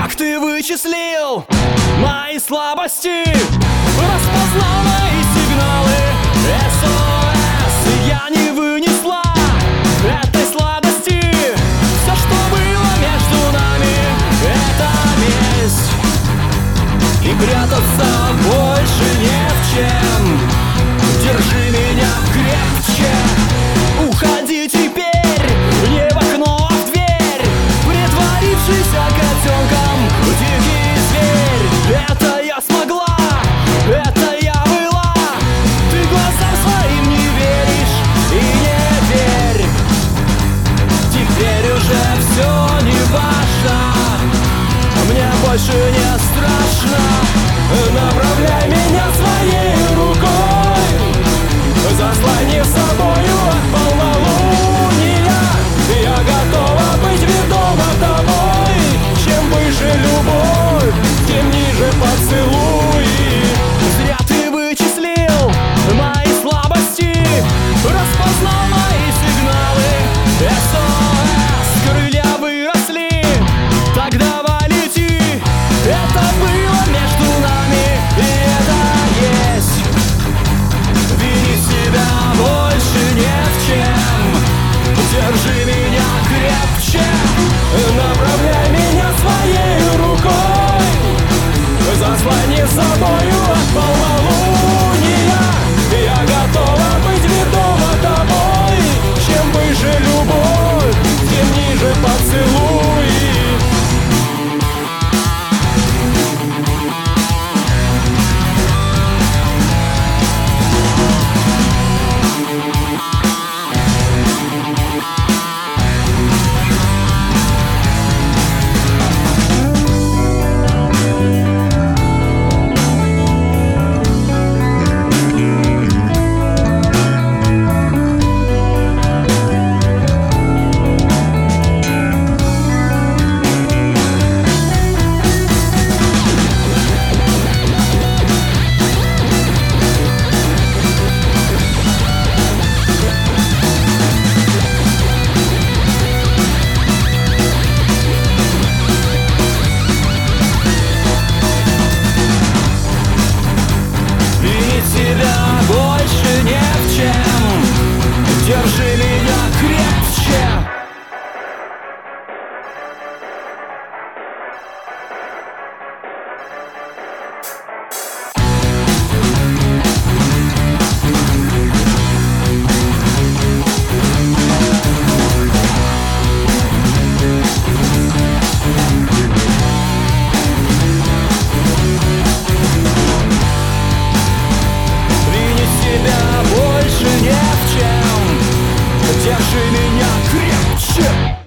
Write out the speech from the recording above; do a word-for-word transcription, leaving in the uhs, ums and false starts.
Как ты вычислил мои слабости, распознал мои сигналы эс о эс. Я не вынесла этой сладости. Все, что было между нами, это месть. И прятаться больше не в чем. Держи меня крепче. Уходи теперь не в окно, а в дверь, притворившийся котенком дикий зверь. Это я смогла, это я была. Ты глазам своим не веришь и не верь. Теперь уже все не важно, мне больше не страшно. Направляй меня своей рукой, заслони собою от полнолуния. Я готова быть ведома тобой. Чем выше любовь, тем ниже поцелуи. Зря ты вычислил мои слабости, распознал мои сигналы эс о эс. Крылья выросли, так давай лети. Это было между нами, и это есть. Вини себя больше не в чем. Держи меня крепче. Направляй меня своей рукой, заслони собою от полнолуния. Я готова быть ведома тобой. Чем выше любовь, тем ниже поцелуи. Больше не в чем. Держи меня крепче. Больше не в чем. Держи меня крепче.